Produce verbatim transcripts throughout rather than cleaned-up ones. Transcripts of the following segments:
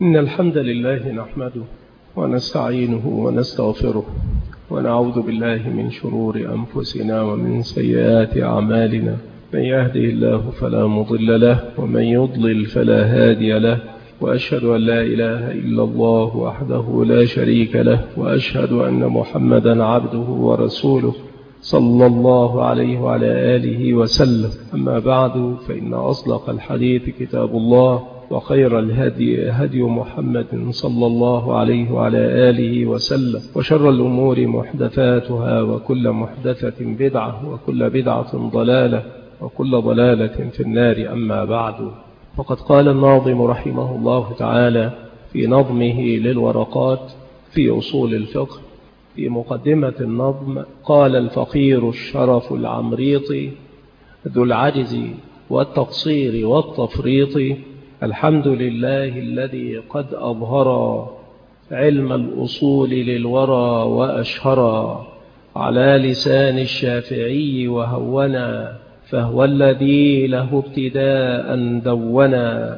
إن الحمد لله نحمده ونستعينه ونستغفره ونعوذ بالله من شرور أنفسنا ومن سيئات أعمالنا. من يهده الله فلا مضل له ومن يضلل فلا هادي له، وأشهد أن لا إله إلا الله وحده لا شريك له، وأشهد أن محمدا عبده ورسوله صلى الله عليه وعلى آله وسلم. أما بعد، فإن أصدق الحديث كتاب الله، وخير الهدي هدي محمد صلى الله عليه وعلى آله وسلم، وشر الأمور محدثاتها، وكل محدثة بدعة، وكل بدعة ضلالة، وكل ضلالة في النار. أما بعد، فقد قال الناظم رحمه الله تعالى في نظمه للورقات في أصول الفقه في مقدمة النظم: قال الفقير الشرف العمريطي ذو العجز والتقصير والتفريط: الحمد لله الذي قد أظهر علم الأصول للورى وأشهر على لسان الشافعي وهونا، فهو الذي له ابتداء دونا،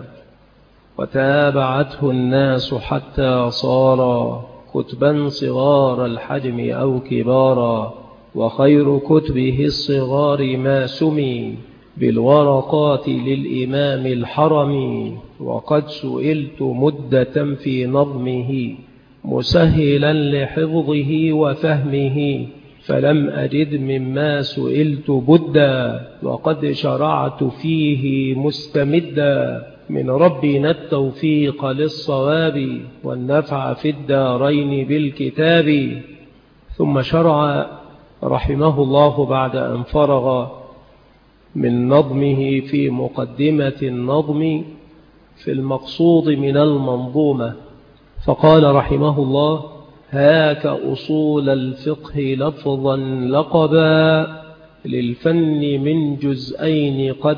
وتابعته الناس حتى صار كتبا صغار الحجم أو كبارا، وخير كتبه الصغار ما سمي بالورقات للإمام الحرمي. وقد سئلت مدة في نظمه مسهلا لحفظه وفهمه، فلم أجد مما سئلت بدا، وقد شرعت فيه مستمدا من ربنا التوفيق للصواب والنفع في الدارين بالكتاب. ثم شرع رحمه الله بعد أن فرغ من نظمه في مقدمة النظم في المقصود من المنظومة، فقال رحمه الله: هاك أصول الفقه لفظا لقبا، للفن من جزئين قد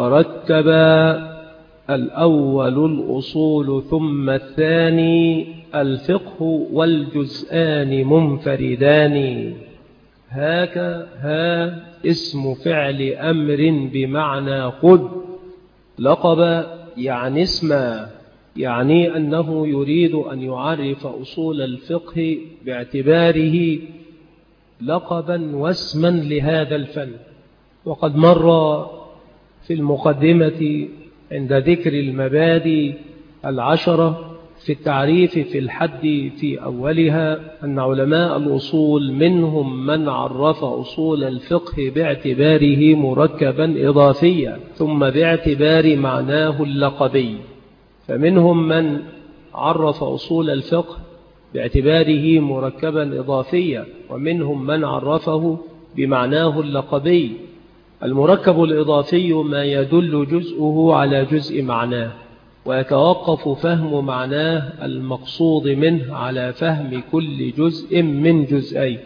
ترتبا، الأول الأصول ثم الثاني الفقه، والجزآن منفردان. هاك ها اسم فعل أمر بمعنى خذ، لقب يعني اسما، يعني أنه يريد أن يعرف أصول الفقه باعتباره لقبا واسما لهذا الفن. وقد مر في المقدمة عند ذكر المبادئ العشرة في التعريف في الحد في أولها أن علماء الأصول منهم من عرف أصول الفقه باعتباره مركبا إضافيا، ثم باعتبار معناه اللقبي. فمنهم من عرف أصول الفقه باعتباره مركبا إضافيا، ومنهم من عرفه بمعناه اللقبي. المركب الإضافي ما يدل جزءه على جزء معناه، ويتوقف فهم معناه المقصود منه على فهم كل جزء من جزئين.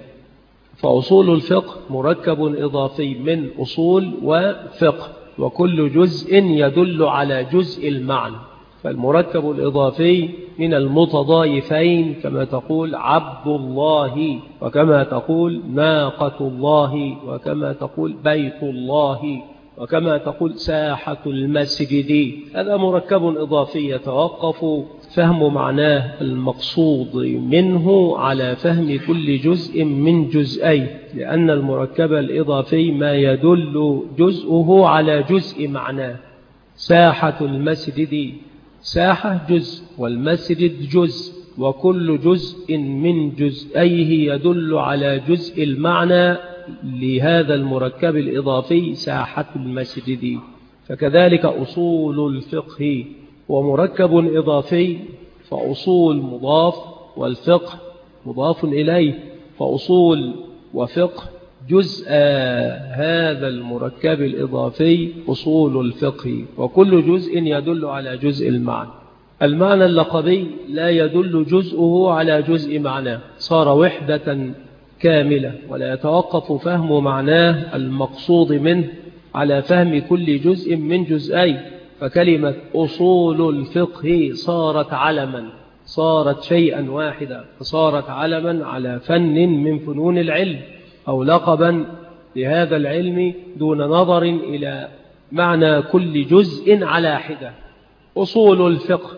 فأصول الفقه مركب إضافي من أصول وفقه، وكل جزء يدل على جزء المعنى. فالمركب الإضافي من المتضايفين، كما تقول عبد الله، وكما تقول ناقة الله، وكما تقول بيت الله، وكما تقول ساحة المسجد. هذا مركب إضافي يتوقف فهم معناه المقصود منه على فهم كل جزء من جزئين، لأن المركب الإضافي ما يدل جزءه على جزء معناه. ساحة المسجد، ساحة جزء والمسجد جزء، وكل جزء من جزئيه يدل على جزء المعنى لهذا المركب الإضافي ساحة المسجد. فكذلك أصول الفقه ومركب إضافي، فأصول مضاف والفقه مضاف إليه، فأصول وفقه جزء هذا المركب الإضافي أصول الفقه، وكل جزء يدل على جزء المعنى. المعنى اللقبي لا يدل جزءه على جزء معناه، صار وحدة كاملة، ولا يتوقف فهم معناه المقصود منه على فهم كل جزء من جزئين. فكلمة أصول الفقه صارت علما، صارت شيئا واحدا، فصارت علما على فن من فنون العلم، أو لقبا لهذا العلم دون نظر إلى معنى كل جزء على حدة. أصول الفقه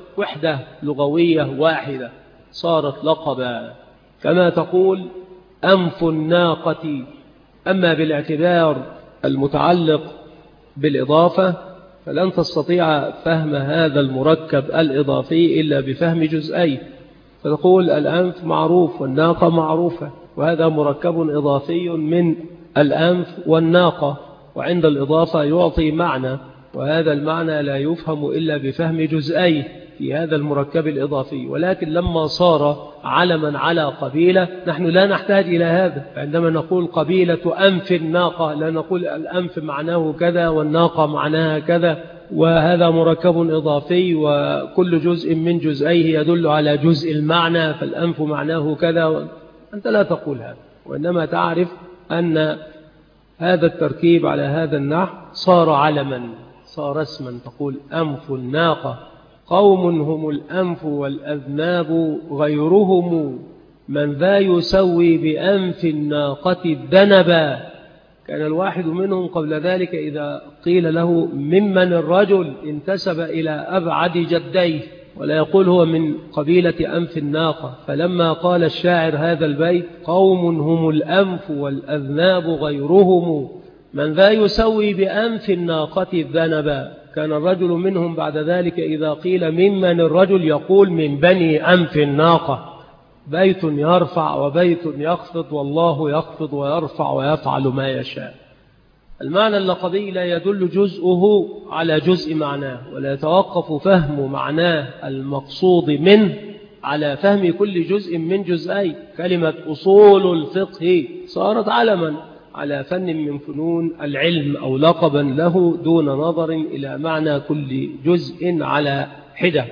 وحدة لغوية واحدة صارت لقبا، كما تقول أنف الناقة. أما بالاعتبار المتعلق بالإضافة فلن تستطيع فهم هذا المركب الإضافي إلا بفهم جزئين، فتقول الأنف معروف والناقة معروفة، وهذا مركب إضافي من الأنف والناقة، وعند الإضافة يعطي معنى، وهذا المعنى لا يفهم إلا بفهم جزئين في هذا المركب الإضافي. ولكن لما صار علما على قبيلة نحن لا نحتاج إلى هذا. عندما نقول قبيلة أنف الناقة لا نقول الأنف معناه كذا والناقة معناها كذا، وهذا مركب إضافي وكل جزء من جزئيه يدل على جزء المعنى، فالأنف معناه كذا. أنت لا تقول هذا، وإنما تعرف أن هذا التركيب على هذا النحو صار علما، صار اسما. تقول أنف الناقة قوم هم الأنف والأذناب غيرهم، من ذا يسوي بأنف الناقة الذنبا. كان الواحد منهم قبل ذلك إذا قيل له ممن الرجل انتسب إلى أبعد جديه، ولا يقول هو من قبيلة أنف الناقة. فلما قال الشاعر هذا البيت قوم هم الأنف والأذناب غيرهم، من ذا يسوي بأنف الناقة الذنبا، كان الرجل منهم بعد ذلك إذا قيل ممن الرجل يقول من بني أنف الناقة. بيت يرفع وبيت يخفض، والله يخفض ويرفع ويفعل ما يشاء. المعنى اللقبي لا يدل جزءه على جزء معناه، ولا يتوقف فهم معناه المقصود منه على فهم كل جزء من جزئي. كلمة أصول الفقه صارت علما على فن من فنون العلم أو لقبا له دون نظر إلى معنى كل جزء على حدة.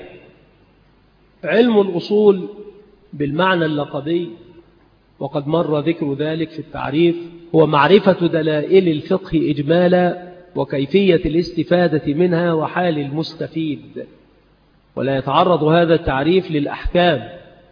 علم الأصول بالمعنى اللقبي، وقد مر ذكر ذلك في التعريف، هو معرفة دلائل الفقه إجمالا وكيفية الاستفادة منها وحال المستفيد. ولا يتعرض هذا التعريف للأحكام،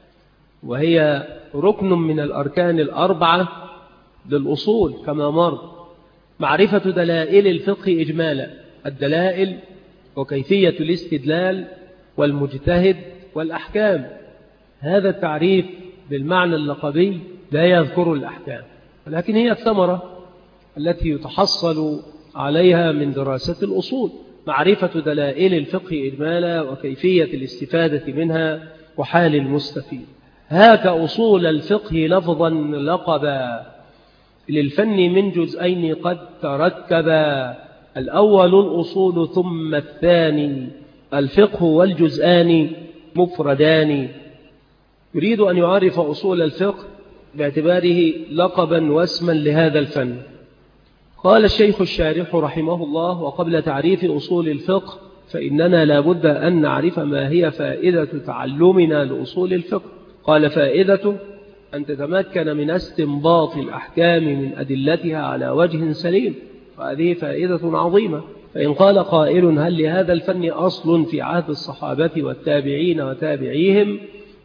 وهي ركن من الأركان الأربعة للأصول كما مر. معرفة دلائل الفقه إجمالا، الدلائل وكيفية الاستدلال والمجتهد والأحكام. هذا التعريف بالمعنى اللقبي لا يذكر الأحكام، ولكن هي الثمرة التي يتحصل عليها من دراسة الأصول. معرفة دلائل الفقه إجمالا وكيفية الاستفادة منها وحال المستفيد. هاك أصول الفقه لفظا لقبا، للفن من جزئين قد تركبا، الأول الأصول ثم الثاني، الفقه والجزآن مفردان. يريد أن يعرف أصول الفقه باعتباره لقبا واسما لهذا الفن. قال الشيخ الشارح رحمه الله: وقبل تعريف أصول الفقه فإننا لا بد أن نعرف ما هي فائدة تعلمنا لأصول الفقه. قال: فائدة أن تتمكن من استنباط الأحكام من أدلتها على وجه سليم، وهذه فائدة عظيمة. فإن قال قائل: هل لهذا الفن أصل في عهد الصحابة والتابعين وتابعيهم؟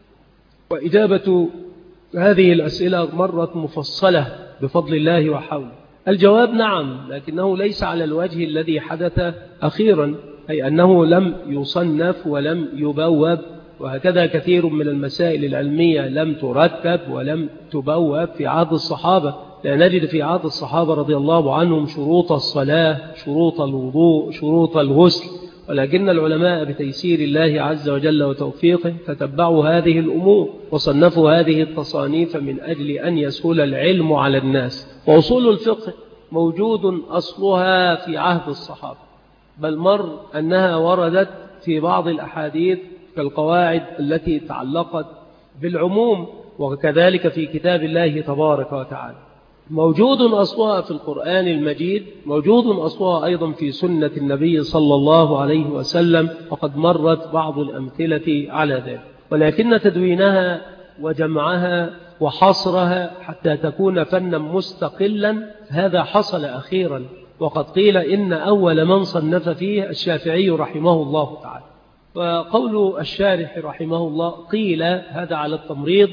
وإجابة هذه الأسئلة مرت مفصلة بفضل الله وحوله. الجواب: نعم، لكنه ليس على الوجه الذي حدث أخيرا، أي أنه لم يصنف ولم يبوب، وهكذا كثير من المسائل العلمية لم ترتب ولم تبوب في عهد الصحابة. لا نجد في عهد الصحابة رضي الله عنهم شروط الصلاة، شروط الوضوء، شروط الغسل، ولكن العلماء بتيسير الله عز وجل وتوفيقه تتبعوا هذه الأمور وصنفوا هذه التصانيف من أجل أن يسهل العلم على الناس. وأصول الفقه موجود أصلها في عهد الصحابة، بل مر أنها وردت في بعض الأحاديث كالقواعد التي تعلقت بالعموم، وكذلك في كتاب الله تبارك وتعالى. موجود أصلها في القرآن المجيد، موجود أصلها أيضا في سنة النبي صلى الله عليه وسلم، وقد مرت بعض الأمثلة على ذلك. ولكن تدوينها وجمعها وحصرها حتى تكون فنا مستقلا هذا حصل أخيرا، وقد قيل إن أول من صنف فيه الشافعي رحمه الله تعالى. وقول الشارح رحمه الله قيل هذا على التمريض،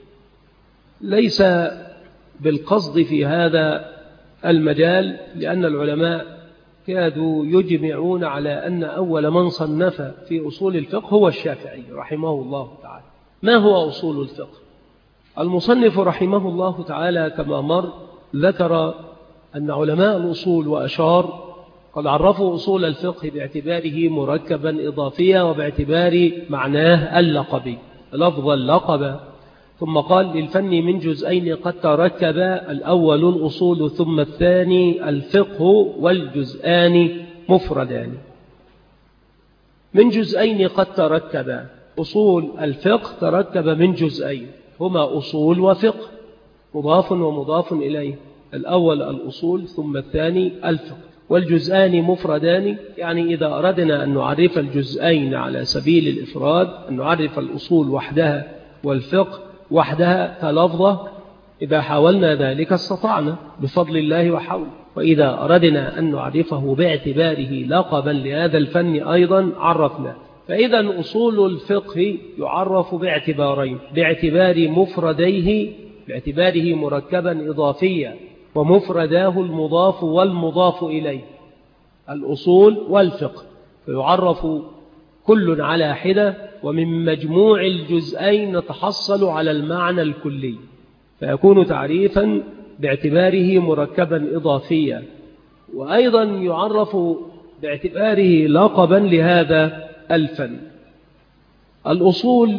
ليس بالقصد في هذا المجال، لأن العلماء كادوا يجمعون على أن أول من صنف في أصول الفقه هو الشافعي رحمه الله تعالى. ما هو أصول الفقه؟ المصنف رحمه الله تعالى كما مر ذكر أن علماء الأصول وأشار قد عرفوا أصول الفقه باعتباره مركبا إضافيا وباعتبار معناه اللقبي لفظ اللقب. ثم قال للفن من جزئين قد تركب، الأول الأصول ثم الثاني الفقه، والجزءان مفردان. من جزئين قد تركب، أصول الفقه تركب من جزئين هما أصول وفقه مضاف ومضاف إليه، الأول الأصول ثم الثاني الفقه، والجزءان مفردان. يعني إذا أردنا أن نعرف الجزئين على سبيل الإفراد أن نعرف الأصول وحدها والفقه وحدها كلفظة، إذا حاولنا ذلك استطعنا بفضل الله وحوله. وإذا أردنا أن نعرفه باعتباره لقبا لهذا الفن أيضا عرفنا. فإذا أصول الفقه يعرف باعتبارين، باعتبار مفرديه باعتباره مركبا إضافيا ومفرداه المضاف والمضاف إليه الأصول والفقه، فيعرف كل على حدة، ومن مجموع الجزئين نتحصل على المعنى الكلي، فيكون تعريفا باعتباره مركبا إضافيا، وأيضا يعرف باعتباره لقبا لهذا الفن. الأصول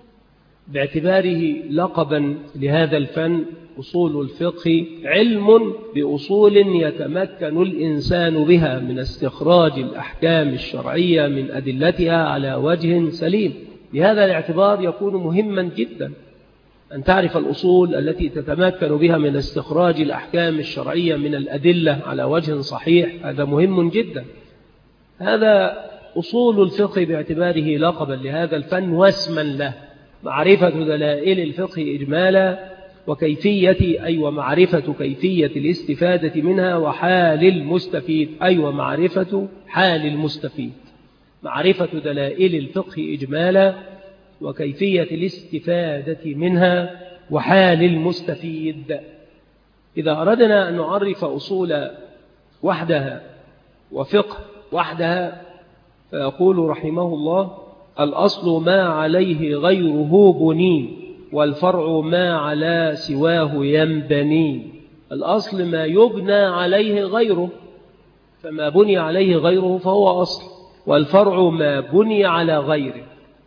باعتباره لقبا لهذا الفن أصول الفقه علم بأصول يتمكن الإنسان بها من استخراج الأحكام الشرعية من أدلتها على وجه سليم. بهذا الاعتبار يكون مهما جدا أن تعرف الأصول التي تتمكن بها من استخراج الأحكام الشرعية من الأدلة على وجه صحيح، هذا مهم جدا. هذا أصول الفقه باعتباره لقبا لهذا الفن واسما له، معرفة دلائل الفقه إجمالا وكيفية أي ومعرفة كيفية الاستفادة منها وحال المستفيد أي ومعرفة حال المستفيد. معرفة دلائل الفقه إجمالا وكيفية الاستفادة منها وحال المستفيد. إذا أردنا أن نعرف أصول وحدها وفقه وحدها فيقول رحمه الله: الأصل ما عليه غيره بني، والفرع ما على سواه ينبني. الأصل ما يبنى عليه غيره، فما بني عليه غيره فهو أصل، والفرع ما بني على غيره.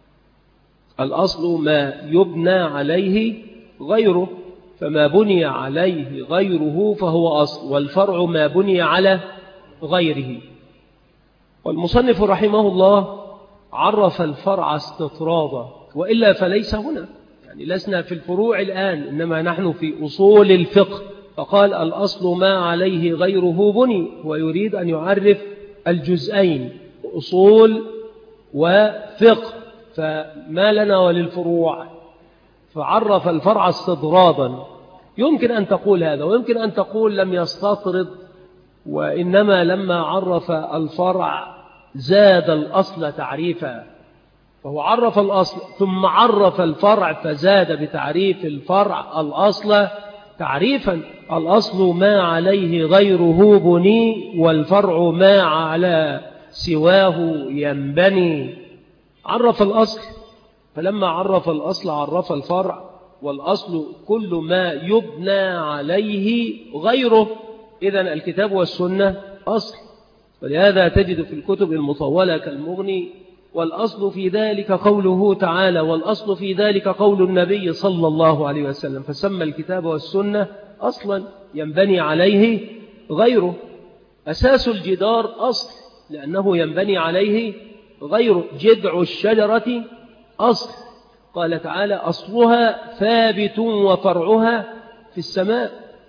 الأصل ما يبنى عليه غيره، فما بني عليه غيره فهو أصل، والفرع ما بني على غيره. والمصنف رحمه الله عرف الفرع استطرادا، وإلا فليس هنا، يعني لسنا في الفروع الآن، إنما نحن في أصول الفقه. فقال الأصل ما عليه غيره بني، ويريد أن يعرف الجزئين أصول وفقه، فما لنا وللفروع، فعرف الفرع استطرادا. يمكن أن تقول هذا، ويمكن أن تقول لم يستطرد، وإنما لما عرف الفرع زاد الأصل تعريفا، فهو عرف الأصل ثم عرف الفرع فزاد بتعريف الفرع الأصل تعريفا. الأصل ما عليه غيره بني، والفرع ما على سواه ينبني. عرف الأصل، فلما عرف الأصل عرف الفرع، والأصل كل ما يبنى عليه غيره. إذن الكتاب والسنة أصل، ولهذا تجد في الكتب المطولة كالمغني: والأصل في ذلك قوله تعالى، والأصل في ذلك قول النبي صلى الله عليه وسلم، فسمى الكتاب والسنة أصلا ينبني عليه غيره. أساس الجدار أصل لأنه ينبني عليه غيره، جذع الشجرة أصل، قال تعالى: أصلها ثابت وفرعها في السماء.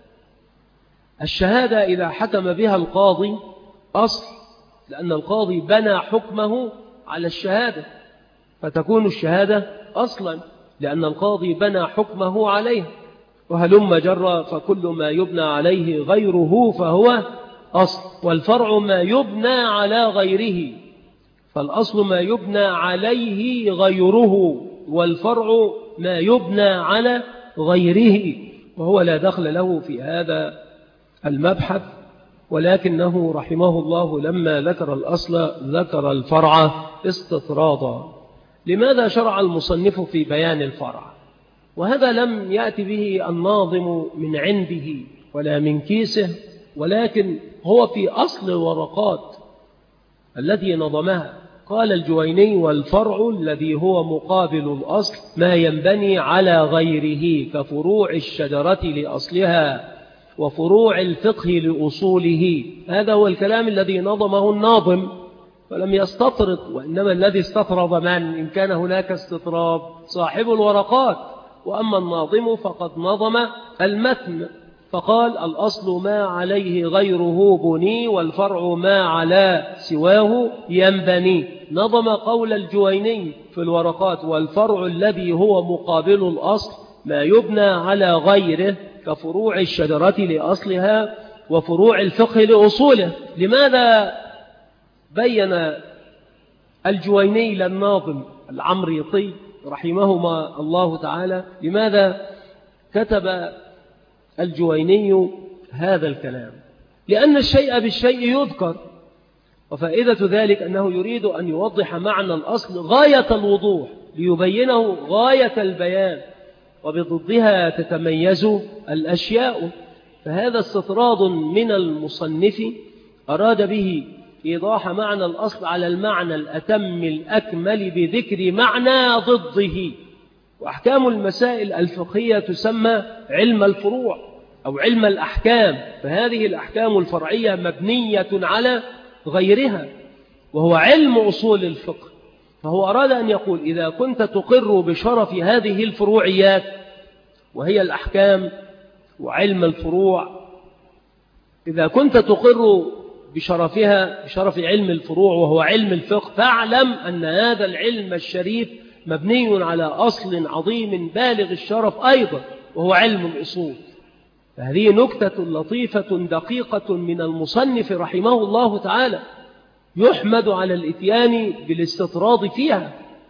الشهادة إذا حكم بها القاضي أصل، لأن القاضي بنى حكمه على الشهادة، فتكون الشهادة أصلا لأن القاضي بنى حكمه عليه. وهلم جرى، فكل ما يبنى عليه غيره فهو أصل، والفرع ما يبنى على غيره. فالأصل ما يبنى عليه غيره، والفرع ما يبنى على غيره، وهو لا دخل له في هذا المبحث، ولكنه رحمه الله لما ذكر الأصل ذكر الفرع استطرادا. لماذا شرع المصنف في بيان الفرع؟ وهذا لم يأتي به الناظم من عنده ولا من كيسه، ولكن هو في أصل ورقات التي نظمها. قال الجويني: والفرع الذي هو مقابل الأصل ما ينبني على غيره كفروع الشجرة لأصلها وفروع الفقه لأصوله. هذا هو الكلام الذي نظمه الناظم، فلم يستطرد، وإنما الذي استطرد من إن كان هناك استطراد صاحب الورقات، وأما الناظم فقد نظم المتن فقال: الأصل ما عليه غيره بني والفرع ما على سواه ينبني. نظم قول الجويني في الورقات: والفرع الذي هو مقابل الأصل ما يبنى على غيره كفروع الشجرة لأصلها وفروع الفقه لأصوله. لماذا بين الجويني للناظم العمريطي رحمهما الله تعالى، لماذا كتب الجويني هذا الكلام؟ لأن الشيء بالشيء يذكر، وفائدة ذلك أنه يريد أن يوضح معنى الأصل غاية الوضوح ليبينه غاية البيان، وبضدها تتميز الأشياء. فهذا استطراد من المصنف أراد به إيضاح معنى الأصل على المعنى الأتم الأكمل بذكر معنى ضده. وأحكام المسائل الفقهية تسمى علم الفروع أو علم الأحكام، فهذه الأحكام الفرعية مبنية على غيرها وهو علم أصول الفقه. فهو أراد أن يقول: إذا كنت تقر بشرف هذه الفروعيات وهي الأحكام وعلم الفروع، إذا كنت تقر بشرفها بشرف علم الفروع وهو علم الفقه، فاعلم أن هذا العلم الشريف مبني على أصل عظيم بالغ الشرف أيضا وهو علم الأصول. فهذه نكتة لطيفة دقيقة من المصنف رحمه الله تعالى، يحمد على الإتيان بالاستطراد فيها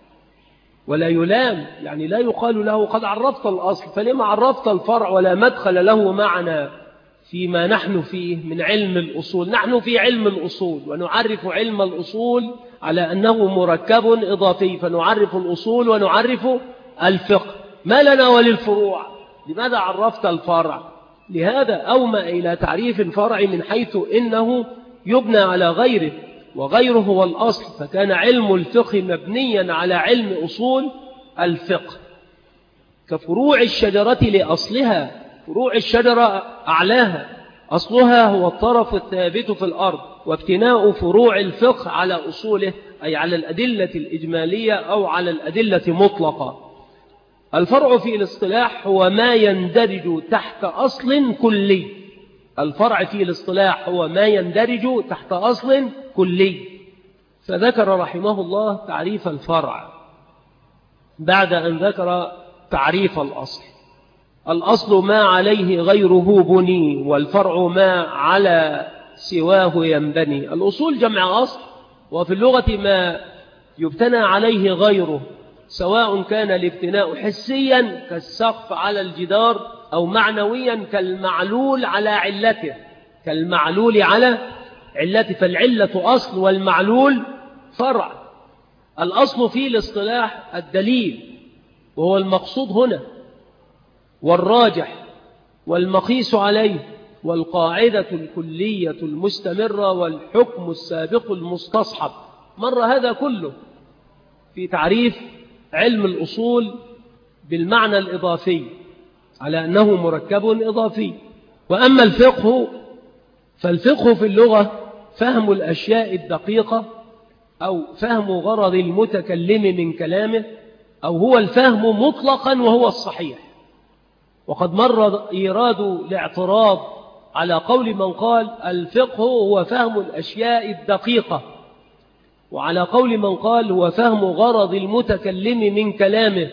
ولا يلام. يعني لا يقال له قد عرفت الأصل فلما عرفت الفرع ولا مدخل له معنا فيما نحن فيه من علم الأصول. نحن في علم الأصول ونعرف علم الأصول على أنه مركب إضافي، فنعرف الأصول ونعرف الفقه. ما لنا وللفروع؟ لماذا عرفت الفرع؟ لهذا أومأ إلى تعريف الفرع من حيث إنه يبنى على غيره، وغيره هو الأصل، فكان علم الفقه مبنيا على علم أصول الفقه. كفروع الشجرة لأصلها، فروع الشجرة أعلاها، أصلها هو الطرف الثابت في الأرض، وابتناء فروع الفقه على أصوله أي على الأدلة الإجمالية أو على الأدلة مطلقة. الفرع في الاصطلاح هو ما يندرج تحت أصل كلي. الفرع في الاصطلاح هو ما يندرج تحت أصل كلي. فذكر رحمه الله تعريف الفرع بعد أن ذكر تعريف الأصل. الأصل ما عليه غيره بني والفرع ما على سواه ينبني. الأصول جمع أصل، وفي اللغة ما يبتنى عليه غيره، سواء كان الابتناء حسيا كالسقف على الجدار أو معنويا كالمعلول على علته، كالمعلول على علته، فالعلة أصل والمعلول فرع. الأصل في الاصطلاح الدليل، وهو المقصود هنا، والراجح والمقيس عليه، والقاعدة الكلية المستمرة، والحكم السابق المستصحب. مر هذا كله في تعريف علم الأصول بالمعنى الإضافي على أنه مركب إضافي. وأما الفقه فالفقه في اللغة فهم الأشياء الدقيقة أو فهم غرض المتكلم من كلامه، أو هو الفهم مطلقا وهو الصحيح. وقد مر إيراد الاعتراض على قول من قال الفقه هو فهم الأشياء الدقيقة، وعلى قول من قال هو فهم غرض المتكلم من كلامه.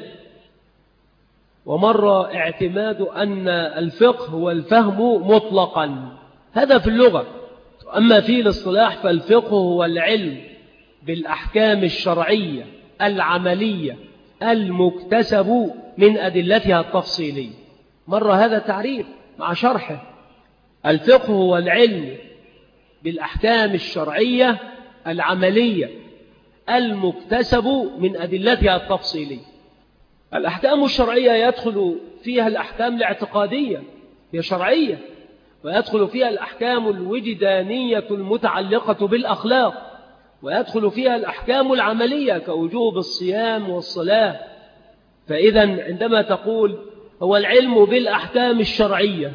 ومر اعتماد أن الفقه هو الفهم مطلقا، هذا في اللغة. أما في الاصطلاح فالفقه هو العلم بالأحكام الشرعية العملية المكتسب من أدلتها التفصيلية. مر هذا التعريف مع شرحه. الفقه هو العلم بالأحكام الشرعية العملية المكتسب من أدلتها التفصيلية. الأحكام الشرعية يدخل فيها الأحكام الاعتقادية هي شرعية، ويدخل فيها الأحكام الوجدانية المتعلقة بالأخلاق، ويدخل فيها الأحكام العملية كوجوب الصيام والصلاة. فإذا عندما تقول هو العلم بالأحكام الشرعية،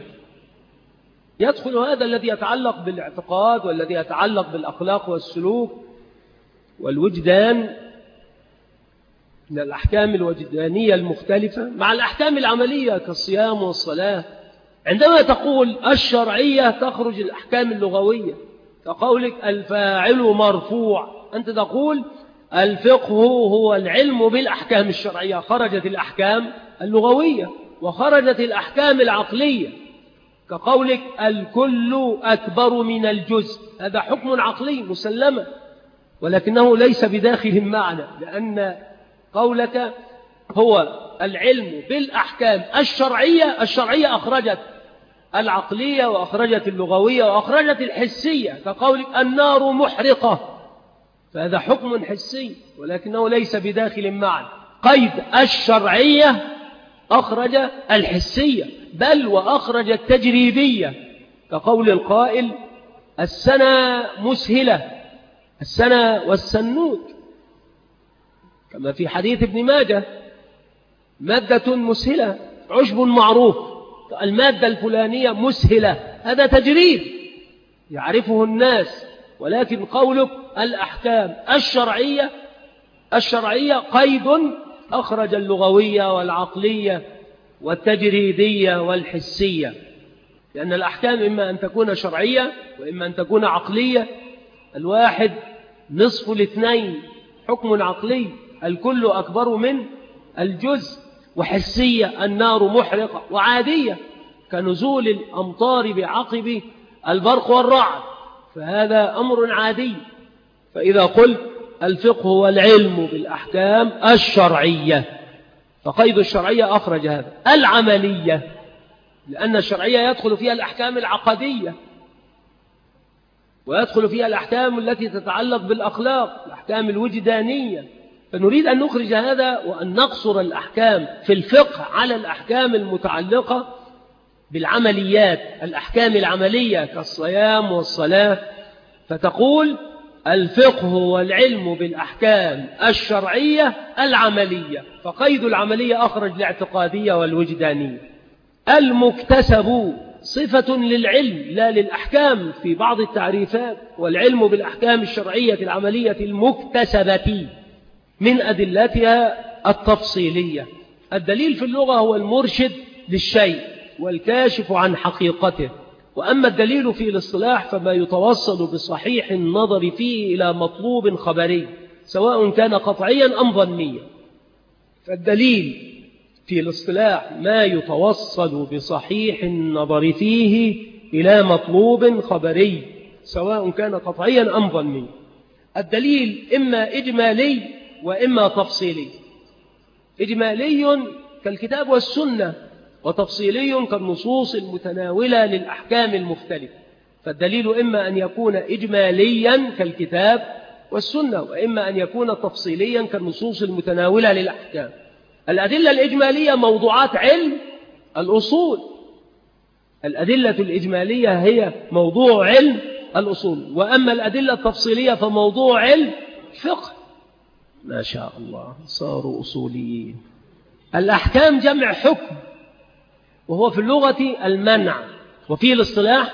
يدخل هذا الذي يتعلق بالاعتقاد والذي يتعلق بالأخلاق والسلوك والوجدان من الأحكام الوجدانية المختلفة مع الأحكام العملية كالصيام والصلاة. عندما تقول الشرعية تخرج الأحكام اللغوية كقولك الفاعل مرفوع، أنت تقول الفقه هو العلم بالأحكام الشرعية، خرجت الأحكام اللغوية وخرجت الأحكام العقلية كقولك الكل أكبر من الجزء، هذا حكم عقلي مسلمة ولكنه ليس بداخل المعنى، لأن قولك هو العلم بالأحكام الشرعية، الشرعية أخرجت العقلية وأخرجت اللغوية وأخرجت الحسية كقولك النار محرقة، فهذا حكم حسي ولكنه ليس بداخل المعنى. قيد الشرعية أخرج الحسية بل وأخرج التجريبية كقول القائل السنة مسهلة، السنة والسنوت، كما في حديث ابن ماجه مادة مسهلة عشب معروف، المادة الفلانية مسهلة، هذا تجريب يعرفه الناس. ولكن قولك الأحكام الشرعية الشرعية قيد أخرج اللغوية والعقلية والتجريدية والحسية، لأن الأحكام إما أن تكون شرعية وإما أن تكون عقلية. الواحد نصف الاثنين، حكم عقلي الكل أكبر من الجزء، وحسية النار محرقة، وعادية كنزول الأمطار بعقب البرق والرعد، فهذا أمر عادي. فإذا قلت الفقه هو العلم بالأحكام الشرعية، فقيد الشرعية أخرج هذا. العملية لأن الشرعية يدخل فيها الأحكام العقدية ويدخل فيها الأحكام التي تتعلق بالأخلاق، الأحكام الوجدانية، فنريد أن نخرج هذا وأن نقصر الأحكام في الفقه على الأحكام المتعلقة بالعمليات، الأحكام العملية كالصيام والصلاة. فتقول الفقه والعلم بالأحكام الشرعية العملية، فقيد العملية أخرج الاعتقادية والوجدانية. المكتسب صفة للعلم لا للأحكام في بعض التعريفات، والعلم بالأحكام الشرعية العملية المكتسبة من أدلتها التفصيلية. الدليل في اللغة هو المرشد للشيء والكاشف عن حقيقته، وأما الدليل في الاصطلاح فما يتوصل بصحيح النظر فيه إلى مطلوب خبري سواء كان قطعيا أم ظنيا. فالدليل في الاصطلاح ما يتوصل بصحيح النظر فيه إلى مطلوب خبري سواء كان قطعيا أم ظنيا. الدليل إما إجمالي وإما تفصيلي. إجمالي كالكتاب والسنة، وتفصيلي كالنصوص المتناولة للأحكام المختلفة. فالدليل إما أن يكون إجماليا كالكتاب والسنة، وإما أن يكون تفصيليا كالنصوص المتناولة للأحكام. الأدلة الإجمالية موضوعات علم الأصول، الأدلة الإجمالية هي موضوع علم الأصول، وأما الأدلة التفصيلية فموضوع علم فقه. ما شاء الله صاروا أصوليين. الأحكام جمع حكم، وهو في اللغة المنع، وفي الاصطلاح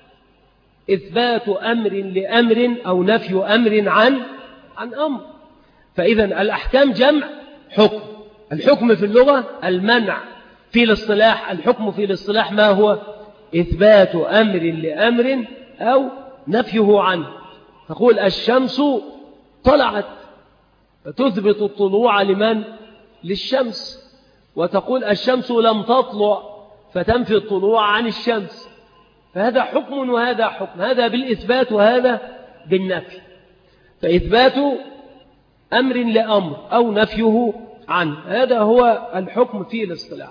إثبات أمر لأمر أو نفي أمر عن عن أمر. فإذا الأحكام جمع حكم، الحكم في اللغة المنع، في الاصطلاح الحكم في الاصطلاح ما هو؟ إثبات أمر لأمر أو نفيه عنه. تقول الشمس طلعت فتثبت الطلوع لمن؟ للشمس. وتقول الشمس لم تطلع فتنفي الطلوع عن الشمس. فهذا حكم وهذا حكم، هذا بالإثبات وهذا بالنفي. فإثبات أمر لأمر أو نفيه عنه، هذا هو الحكم في الاصطلاح.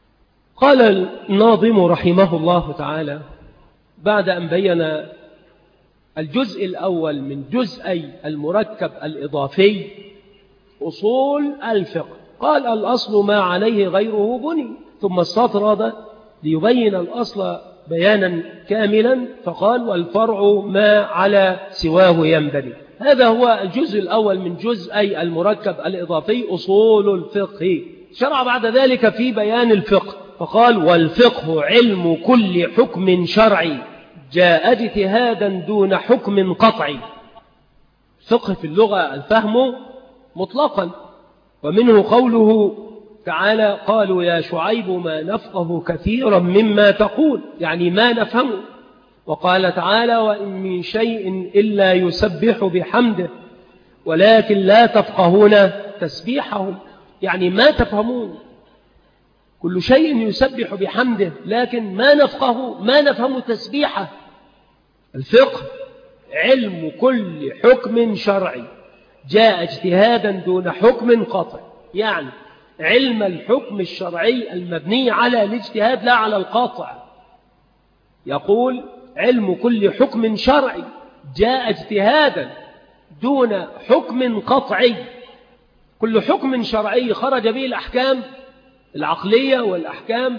قال الناظم رحمه الله تعالى بعد أن بين الجزء الأول من جزئي المركب الإضافي أصول الفقه. قال الأصل ما عليه غيره بني، ثم استطرد ليبين الأصل بيانا كاملا فقال والفرع ما على سواه ينبني. هذا هو الجزء الأول من جزئي المركب الإضافي أصول الفقه. شرع بعد ذلك في بيان الفقه فقال والفقه علم كل حكم شرعي جاء اجتهادا دون حكم قطعي. الفقه في اللغة الفهم مطلقا، ومنه قوله تعالى قالوا يا شعيب ما نفقه كثيرا مما تقول، يعني ما نفهمه. وقال تعالى وإن من شيء إلا يسبح بحمده ولكن لا تفقهون تسبيحهم، يعني ما تفهمون. كل شيء يسبح بحمده لكن ما نفقه ما نفهم تسبيحه. الفقه علم كل حكم شرعي جاء اجتهادا دون حكم قطع، يعني علم الحكم الشرعي المبني على الاجتهاد لا على القطع. يقول علم كل حكم شرعي جاء اجتهادا دون حكم قطعي. كل حكم شرعي خرج به الأحكام العقلية والأحكام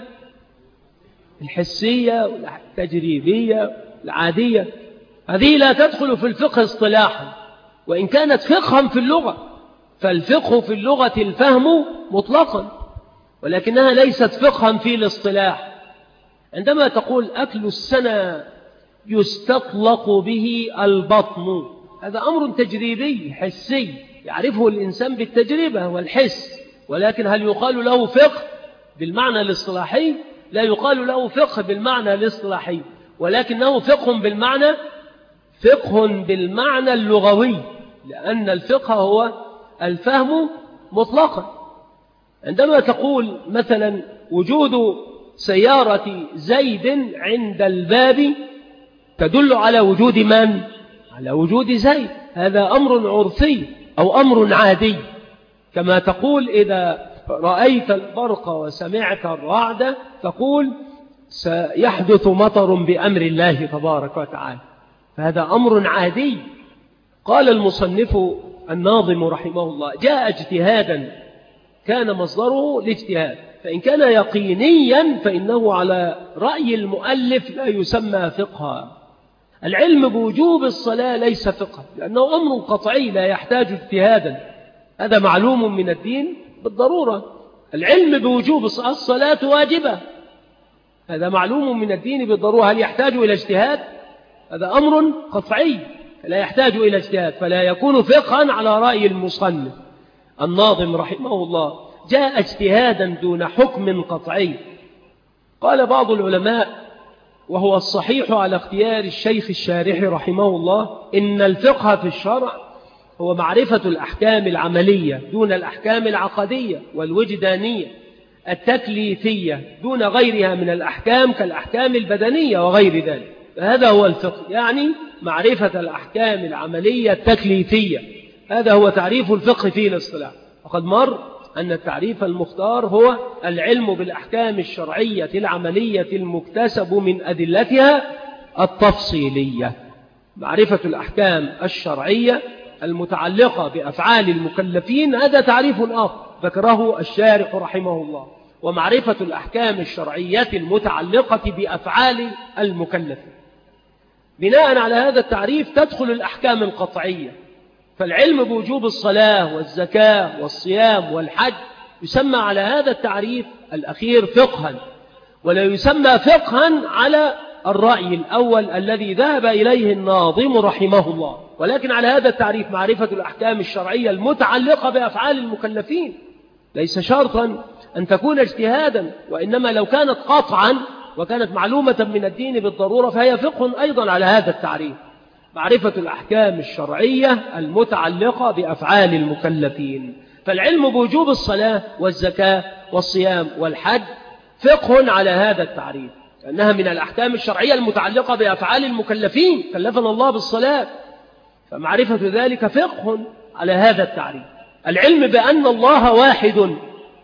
الحسية والتجريبية العادية، هذه لا تدخل في الفقه اصطلاحا، وإن كانت فقها في اللغة، فالفقه في اللغة الفهم مطلقا، ولكنها ليست فقها في الاصطلاح. عندما تقول أكل السنة يستطلق به البطن، هذا أمر تجريبي حسي يعرفه الإنسان بالتجربة والحس، ولكن هل يقال له فقه بالمعنى الاصطلاحي؟ لا يقال له فقه بالمعنى الاصطلاحي، ولكنه فقه بالمعنى فقه بالمعنى اللغوي، لأن الفقه هو الفهم مطلقا. عندما تقول مثلا وجود سيارة زيد عند الباب تدل على وجود من؟ على وجود زيد، هذا أمر عرفي أو أمر عادي. كما تقول إذا رأيت البرق وسمعت الرعد تقول سيحدث مطر بأمر الله تبارك وتعالى، فهذا أمر عادي. قال المصنف الناظم رحمه الله جاء اجتهادا كان مصدره الاجتهاد، فإن كان يقينيا فإنه على رأي المؤلف لا يسمى فقها. العلم بوجوب الصلاة ليس فقها، لأنه أمر قطعي لا يحتاج اجتهادا، هذا معلوم من الدين بالضرورة. العلم بوجوب الصلاة واجبة، هذا معلوم من الدين بالضرورة. هل يحتاج إلى اجتهاد؟ هذا أمر قطعي لا يحتاج إلى اجتهاد، فلا يكون فقها على رأي المصنف الناظم رحمه الله. جاء اجتهادا دون حكم قطعي. قال بعض العلماء وهو الصحيح على اختيار الشيخ الشارح رحمه الله إن الفقه في الشرع هو معرفة الأحكام العملية دون الأحكام العقدية والوجدانية التكليفية دون غيرها من الأحكام كالأحكام البدنية وغير ذلك. هذا هو الفقه، يعني معرفة الأحكام العملية التكليفية. هذا هو تعريف الفقه في الاصطلاح. وقد مر أن التعريف المختار هو العلم بالأحكام الشرعية العملية المكتسب من أدلتها التفصيلية. معرفة الأحكام الشرعية المتعلقة بأفعال المكلفين هذا تعريف آخر ذكره الشارح رحمه الله، ومعرفة الأحكام الشرعية المتعلقة بأفعال المكلفين. بناء على هذا التعريف تدخل الأحكام القطعية، فالعلم بوجوب الصلاة والزكاة والصيام والحج يسمى على هذا التعريف الأخير فقها، ولا يسمى فقها على الرأي الأول الذي ذهب إليه الناظم رحمه الله. ولكن على هذا التعريف معرفة الأحكام الشرعية المتعلقة بأفعال المكلفين ليس شرطا أن تكون اجتهادا، وإنما لو كانت قطعا وكانت معلومة من الدين بالضرورة فهي فقه أيضا على هذا التعريف. معرفة الأحكام الشرعية المتعلقة بأفعال المكلفين، فالعلم بوجوب الصلاة والزكاة والصيام والحج فقه على هذا التعريف، لأنها من الأحكام الشرعية المتعلقة بأفعال المكلفين، كلفنا الله بالصلاة، فمعرفة ذلك فقه على هذا التعريف. العلم بأن الله واحد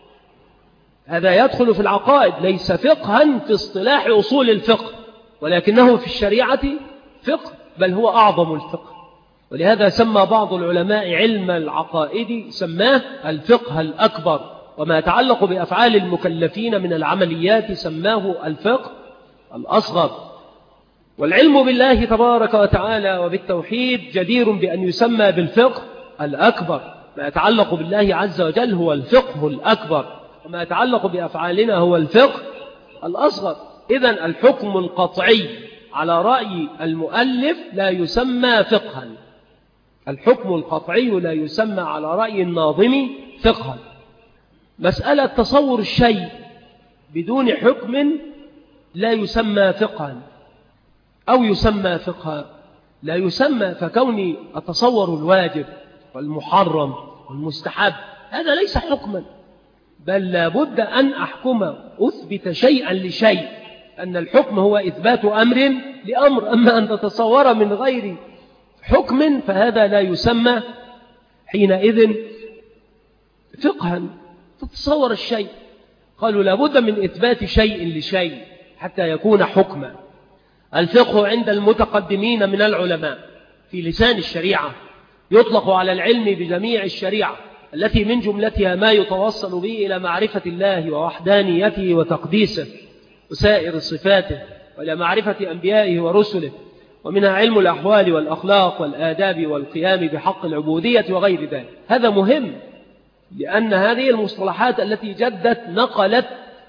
هذا يدخل في العقائد، ليس فقها في اصطلاح أصول الفقه، ولكنه في الشريعة فقه، بل هو أعظم الفقه. ولهذا سمى بعض العلماء علم العقائد سماه الفقه الأكبر، وما يتعلق بأفعال المكلفين من العمليات سماه الفقه الأصغر. والعلم بالله تبارك وتعالى وبالتوحيد جدير بأن يسمى بالفقه الأكبر. ما يتعلق بالله عز وجل هو الفقه الأكبر، وما يتعلق بأفعالنا هو الفقه الأصغر. إذن الحكم القطعي على رأي المؤلف لا يسمى فقها، الحكم القطعي لا يسمى على رأي الناظم فقها. مسألة تصور الشيء بدون حكم لا يسمى فقها، أو يسمى فقها لا يسمى، فكوني أتصور الواجب والمحرم والمستحب هذا ليس حكما، بل لابد أن أحكم أثبت شيئا لشيء، أن الحكم هو إثبات أمر لأمر. أما أن تتصور من غير حكم فهذا لا يسمى حينئذ فقها. تتصور الشيء، قالوا لابد من إثبات شيء لشيء حتى يكون حكما. الفقه عند المتقدمين من العلماء في لسان الشريعة يطلق على العلم بجميع الشريعة التي من جملتها ما يتوصل به إلى معرفة الله ووحدانيته وتقديسه وسائر صفاته، وإلى معرفة أنبيائه ورسله، ومنها علم الأحوال والأخلاق والآداب والقيام بحق العبودية وغير ذلك. هذا مهم، لأن هذه المصطلحات التي جدت نقلت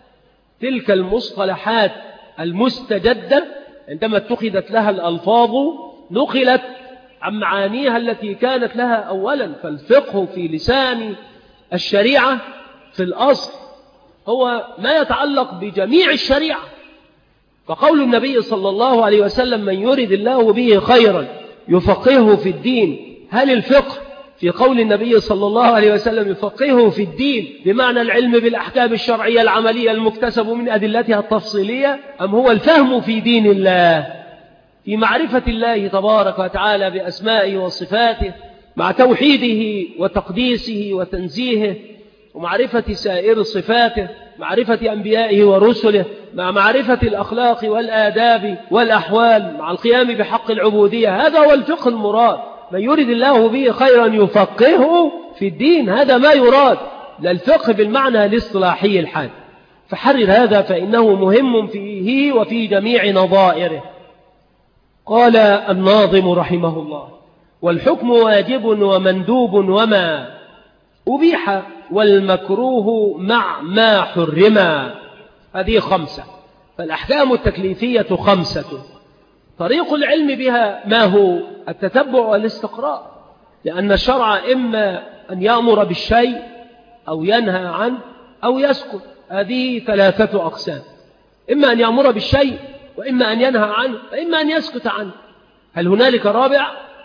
تلك المصطلحات المستجدة عندما اتخذت لها الألفاظ نقلت عن معانيها التي كانت لها أولا. فالفقه في لسان الشريعة في الأصل هو ما يتعلق بجميع الشريعة. فقول النبي صلى الله عليه وسلم من يرد الله به خيرا يفقهه في الدين، هل الفقه في قول النبي صلى الله عليه وسلم يفقهه في الدين بمعنى العلم بالأحكام الشرعية العملية المكتسب من أدلتها التفصيلية، أم هو الفهم في دين الله، في معرفة الله تبارك وتعالى بأسمائه وصفاته مع توحيده وتقديسه وتنزيهه، ومعرفة سائر صفاته، معرفة أنبيائه ورسله، مع معرفة الأخلاق والآداب والأحوال، مع القيام بحق العبودية. هذا هو الفقه المراد. من يريد الله به خيرا يفقهه في الدين، هذا ما يراد، لا الفقه بالمعنى الاصطلاحي الحاد. فحرر هذا فإنه مهم فيه وفي جميع نظائره. قال الناظم رحمه الله: والحكم واجب ومندوب وما أبيح والمكروه مع ما حرما. هذه خمسة. فالأحكام التكليفية خمسة. طريق العلم بها ما هو؟ التتبع والاستقراء، لأن الشرع إما أن يأمر بالشيء أو ينهى عنه أو يسكت. هذه ثلاثة أقسام: إما أن يأمر بالشيء، وإما أن ينهى عنه، وإما أن يسكت عنه. هل هنالك رابع؟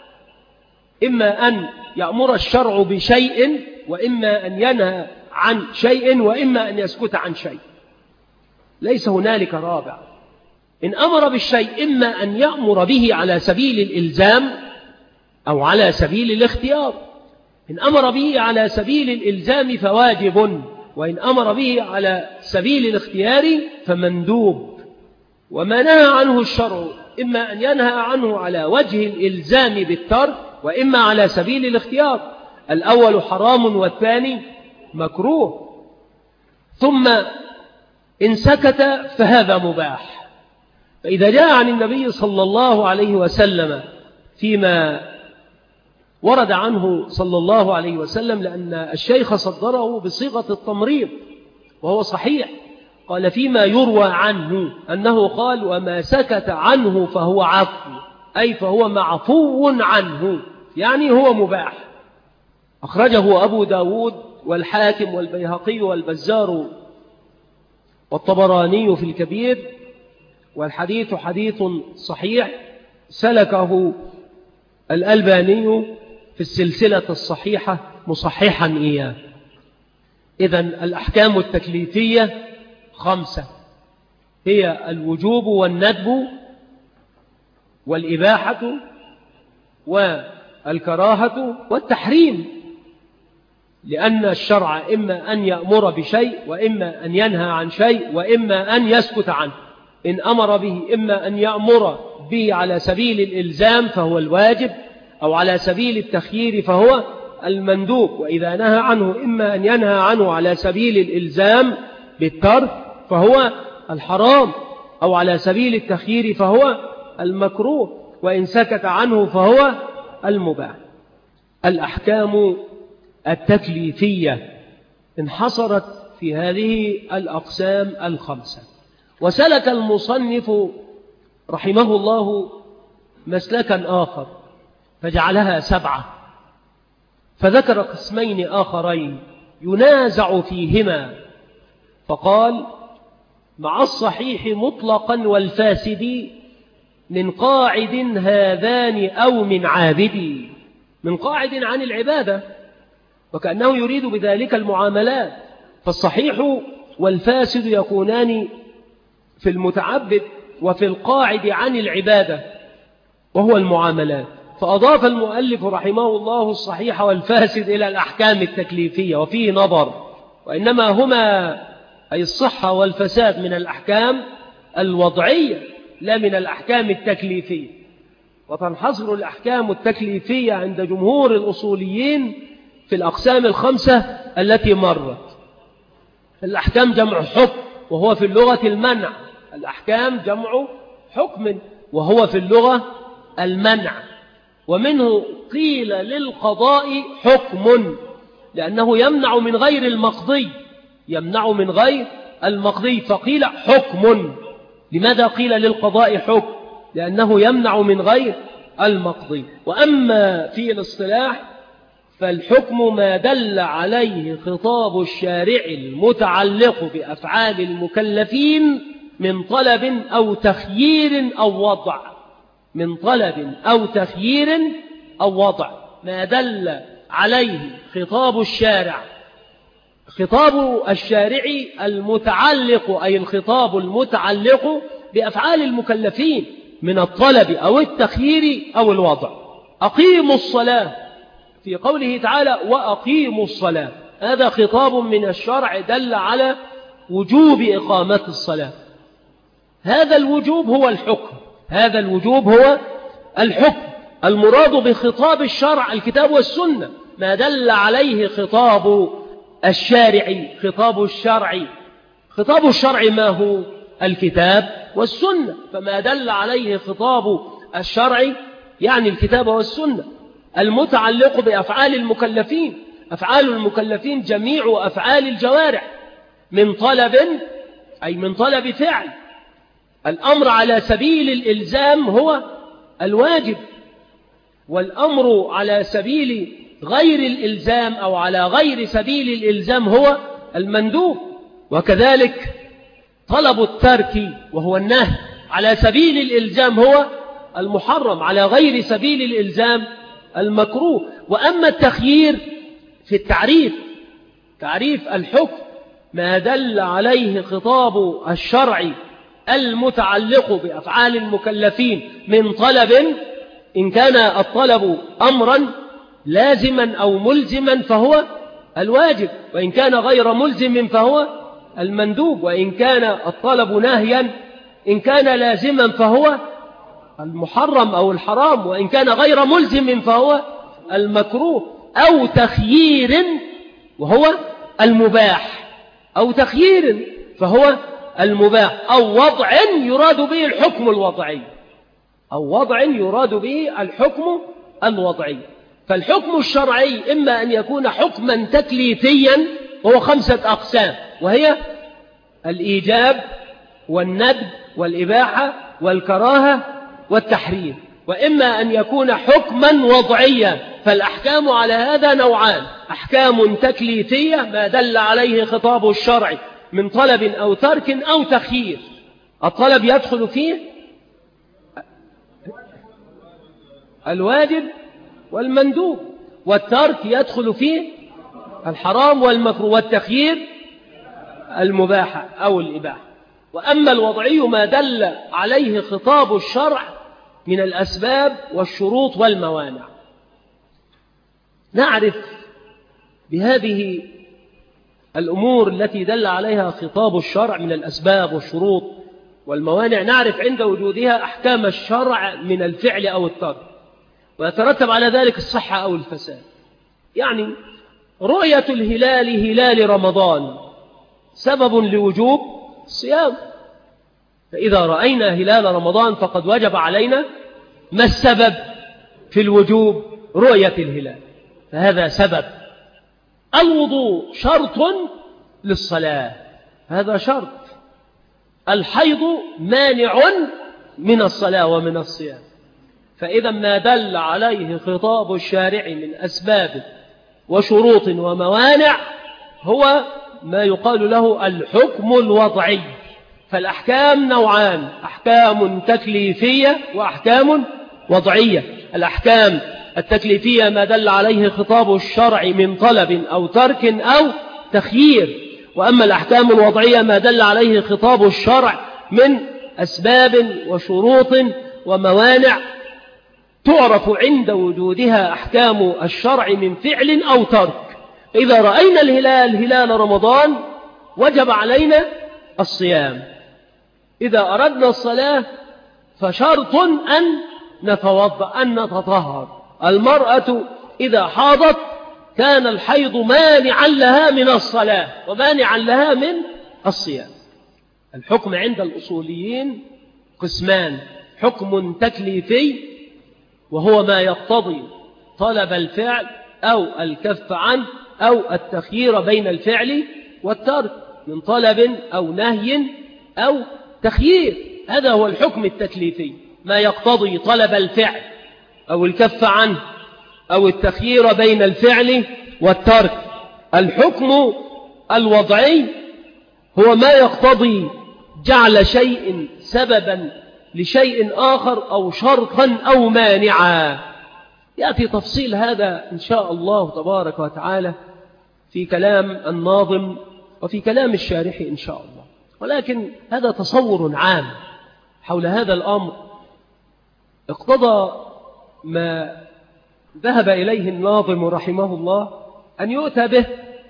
إما أن يأمر الشرع بشيء، وإما أن ينهى عن شيء، وإما أن يسكت عن شيء. ليس هنالك رابع. إن أمر بالشيء إما أن يأمر به على سبيل الإلزام أو على سبيل الاختيار. إن أمر به على سبيل الإلزام فواجب، وإن أمر به على سبيل الاختيار فمندوب. وما نهى عنه الشرع إما أن ينهى عنه على وجه الإلزام بالترك، وإما على سبيل الاختيار. الأول حرام والثاني مكروه. ثم إن سكت فهذا مباح. فإذا جاء عن النبي صلى الله عليه وسلم فيما ورد عنه صلى الله عليه وسلم، لأن الشيخ صدره بصيغة التمريض وهو صحيح، قال فيما يروى عنه أنه قال: وما سكت عنه فهو عفو، أي فهو معفو عنه، يعني هو مباح. أخرجه أبو داود والحاكم والبيهقي والبزار والطبراني في الكبير، والحديث حديث صحيح سلكه الألباني في السلسلة الصحيحة مصححا إياه. إذن الأحكام التكليفية خمسة، هي الوجوب والندب والإباحة والكراهة والتحريم، لأن الشرع إما أن يأمر بشيء، وإما أن ينهى عن شيء، وإما أن يسكت عنه. إن أمر به إما أن يأمر به على سبيل الإلزام فهو الواجب، أو على سبيل التخيير فهو المندوب. وإذا نهى عنه إما أن ينهى عنه على سبيل الإلزام بالترك فهو الحرام، أو على سبيل التخيير فهو المكروه، وإن سكت عنه فهو المباح. الأحكام التكليفية انحصرت في هذه الأقسام الخمسة. وسلك المصنف رحمه الله مسلكا آخر فجعلها سبعة، فذكر قسمين آخرين ينازع فيهما، فقال: مع الصحيح مطلقا والفاسد من قاعد هذان أو من عابد. من قاعد عن العبادة، وكأنه يريد بذلك المعاملات، فالصحيح والفاسد يكونان في المتعبد وفي القاعد عن العبادة وهو المعاملات. فأضاف المؤلف رحمه الله الصحيح والفاسد إلى الأحكام التكليفية، وفيه نظر، وإنما هما أي الصحة والفساد من الأحكام الوضعية لا من الأحكام التكليفية. وتنحصر الأحكام التكليفية عند جمهور الأصوليين في الأقسام الخمسة التي مرت. الأحكام جمع حكم وهو في اللغة المنع، الأحكام جمع حكم وهو في اللغة المنع. ومنه قيل للقضاء حكم لأنه يمنع من غير المقضي، يمنع من غير المقضي، فقيل حكم. لماذا قيل للقضاء حكم؟ لأنه يمنع من غير المقضي. وأما في الاصطلاح فالحكم ما دل عليه خطاب الشارع المتعلق بأفعال المكلفين من طلب أو تخيير أو وضع، من طلب أو تخيير أو وضع، ما دل عليه خطاب الشارع. خطاب الشارع المتعلق أي الخطاب المتعلق بأفعال المكلفين من الطلب أو التخيير أو الوضع. أقيموا الصلاة في قوله تعالى وأقيموا الصلاة، هذا خطاب من الشرع دل على وجوب إقامة الصلاة. هذا الوجوب هو الحكم، هذا الوجوب هو الحكم. المراد بخطاب الشرع الكتاب والسنة، ما دل عليه خطاب الشارع. خطاب الشرع خطاب الشرع ما هو؟ الكتاب والسنة. فما دل عليه خطاب الشرع يعني الكتاب والسنة المتعلق بأفعال المكلفين. أفعال المكلفين جميع أفعال الجوارح من طلب أي من طلب فعل. الأمر على سبيل الإلزام هو الواجب، والأمر على سبيل غير الإلزام أو على غير سبيل الإلزام هو المندوب. وكذلك طلب الترك وهو النهي على سبيل الإلزام هو المحرم، على غير سبيل الإلزام المكروه. وأما التخيير في التعريف، تعريف الحكم ما دل عليه خطاب الشرع المتعلق بأفعال المكلفين من طلب، إن كان الطلب أمرا لازما أو ملزما فهو الواجب، وإن كان غير ملزم فهو المندوب، وإن كان الطلب نهيا إن كان لازما فهو المحرم أو الحرام، وإن كان غير ملزم فهو المكروه. أو تخيير وهو المباح، أو تخيير فهو المباح، أو وضع يراد به الحكم الوضعي، أو وضع يراد به الحكم الوضعي. فالحكم الشرعي إما أن يكون حكما تكليفيا وهو خمسة أقسام، وهي الإيجاب والندب والإباحة والكراهة والتحريم، وإما أن يكون حكما وضعيا. فالأحكام على هذا نوعان: أحكام تكليفية ما دل عليه خطاب الشرع من طلب أو ترك أو تخيير. الطلب يدخل فيه الواجب والمندوب، والترك يدخل فيه الحرام والمكروه، والتخيير المباحة أو الإباحة. وأما الوضعي ما دل عليه خطاب الشرع من الأسباب والشروط والموانع. نعرف بهذه الأمور التي دل عليها خطاب الشرع من الأسباب والشروط والموانع نعرف عند وجودها أحكام الشرع من الفعل أو الترك، ويترتب على ذلك الصحة أو الفساد. يعني رؤية الهلال هلال رمضان سبب لوجوب الصيام، فإذا رأينا هلال رمضان فقد وجب علينا. ما السبب في الوجوب؟ رؤية الهلال، فهذا سبب. الوضوء شرط للصلاة، هذا شرط. الحيض مانع من الصلاة ومن الصيام، فإذا ما دل عليه خطاب الشارع من أسباب وشروط وموانع هو ما يقال له الحكم الوضعي. فالأحكام نوعان: أحكام تكليفية وأحكام وضعية. الأحكام التكليفية ما دل عليه خطاب الشرع من طلب أو ترك أو تخيير، وأما الأحكام الوضعية ما دل عليه خطاب الشرع من أسباب وشروط وموانع تعرف عند وجودها أحكام الشرع من فعل أو ترك. إذا رأينا الهلال هلال رمضان وجب علينا الصيام. إذا أردنا الصلاة فشرط أن نتوضأ، أن نتطهر. المرأة إذا حاضت كان الحيض مانعا لها من الصلاة ومانعا لها من الصيام. الحكم عند الأصوليين قسمان: حكم تكليفي وهو ما يقتضي طلب الفعل أو الكف عنه أو التخيير بين الفعل والترك من طلب أو نهي أو تخيير، هذا هو الحكم التكليفي، ما يقتضي طلب الفعل أو الكف عنه أو التخيير بين الفعل والترك. الحكم الوضعي هو ما يقتضي جعل شيء سببا لشيء آخر أو شرطا أو مانعا. يأتي تفصيل هذا إن شاء الله تبارك وتعالى في كلام الناظم وفي كلام الشارح إن شاء الله، ولكن هذا تصور عام حول هذا الأمر اقتضى ما ذهب إليه الناظم رحمه الله أن يؤتى به،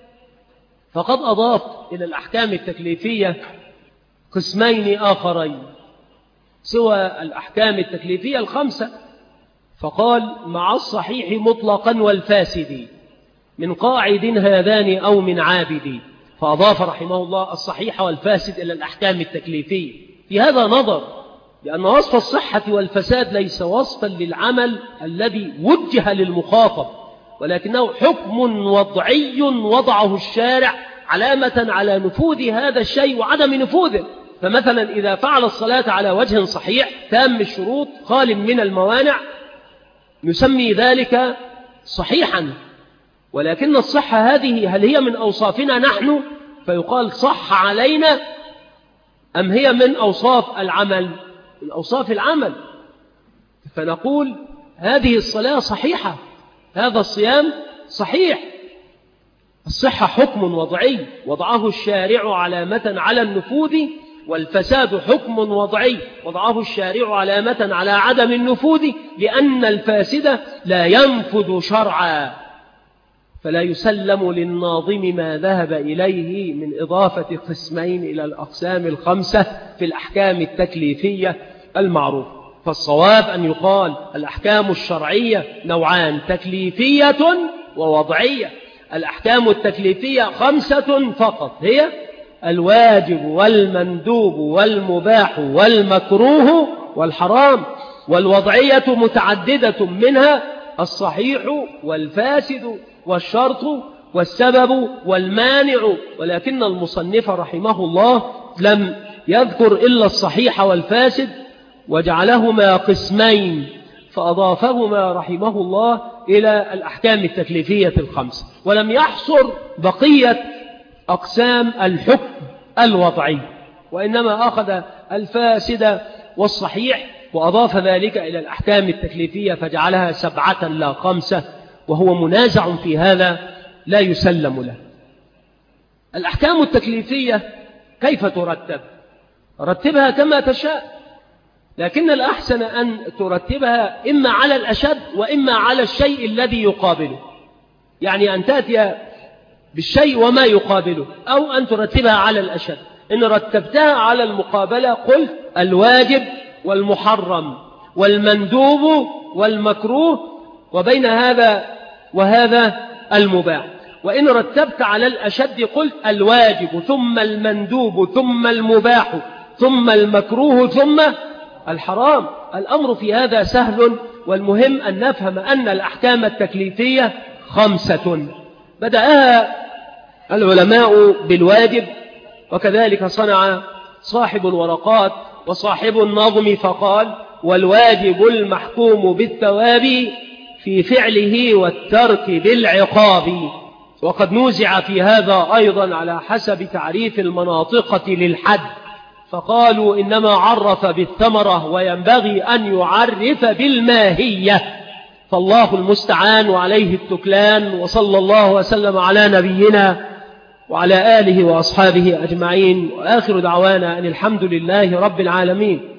فقد أضاف إلى الأحكام التكليفية قسمين آخرين سوى الأحكام التكليفية الخمسة، فقال: مع الصحيح مطلقا والفاسد من قاعد هذان أو من عابد. فأضاف رحمه الله الصحيح والفاسد إلى الأحكام التكليفية. في هذا نظر، لأن وصف الصحة والفساد ليس وصفا للعمل الذي وجه للمخاطب، ولكنه حكم وضعي وضعه الشارع علامة على نفوذ هذا الشيء وعدم نفوذه. فمثلا إذا فعل الصلاة على وجه صحيح تام الشروط خال من الموانع نسمي ذلك صحيحا، ولكن الصحة هذه هل هي من أوصافنا نحن فيقال صح علينا، أم هي من أوصاف العمل؟ من أوصاف العمل، فنقول هذه الصلاة صحيحة، هذا الصيام صحيح. الصحة حكم وضعي وضعه الشارع علامة على النفوذ، والفساد حكم وضعي وضعه الشارع علامة على عدم النفوذ، لأن الفاسد لا ينفذ شرعا، فلا يسلم للناظم ما ذهب إليه من إضافة قسمين إلى الأقسام الخمسة في الأحكام التكليفية المعروفة. فالصواب أن يقال الأحكام الشرعية نوعان: تكليفية ووضعية. الأحكام التكليفية خمسة فقط، هي الواجب والمندوب والمباح والمكروه والحرام، والوضعية متعددة منها الصحيح والفاسد والشرط والسبب والمانع، ولكن المصنف رحمه الله لم يذكر إلا الصحيح والفاسد وجعلهما قسمين، فأضافهما رحمه الله إلى الأحكام التكليفية الخمس، ولم يحصر بقية أقسام الحكم الوضعي، وإنما أخذ الفاسد والصحيح وأضاف ذلك إلى الأحكام التكليفية فجعلها سبعة لا خمسة، وهو منازع في هذا لا يسلم له. الأحكام التكليفية كيف ترتب؟ رتبها كما تشاء، لكن الأحسن أن ترتبها إما على الأشد وإما على الشيء الذي يقابله، يعني أن تأتي بالشيء وما يقابله، أو أن ترتبها على الأشد. إن رتبتها على المقابلة قلت الواجب والمحرم والمندوب والمكروه، وبين هذا وهذا المباح. وإن رتبت على الأشد قلت الواجب ثم المندوب ثم المباح ثم المكروه ثم الحرام. الأمر في هذا سهل، والمهم أن نفهم أن الأحكام التكليفية خمسة بدأها العلماء بالواجب، وكذلك صنع صاحب الورقات وصاحب النظم فقال: والواجب المحكوم بالثواب في فعله والترك بالعقاب. وقد نوزع في هذا أيضا على حسب تعريف المناطقة للحد، فقالوا إنما عرف بالثمرة وينبغي أن يعرف بالماهية، فالله المستعان وعليه التكلان. وصلى الله وسلم على نبينا وعلى آله وأصحابه أجمعين، وآخر دعوانا أن الحمد لله رب العالمين.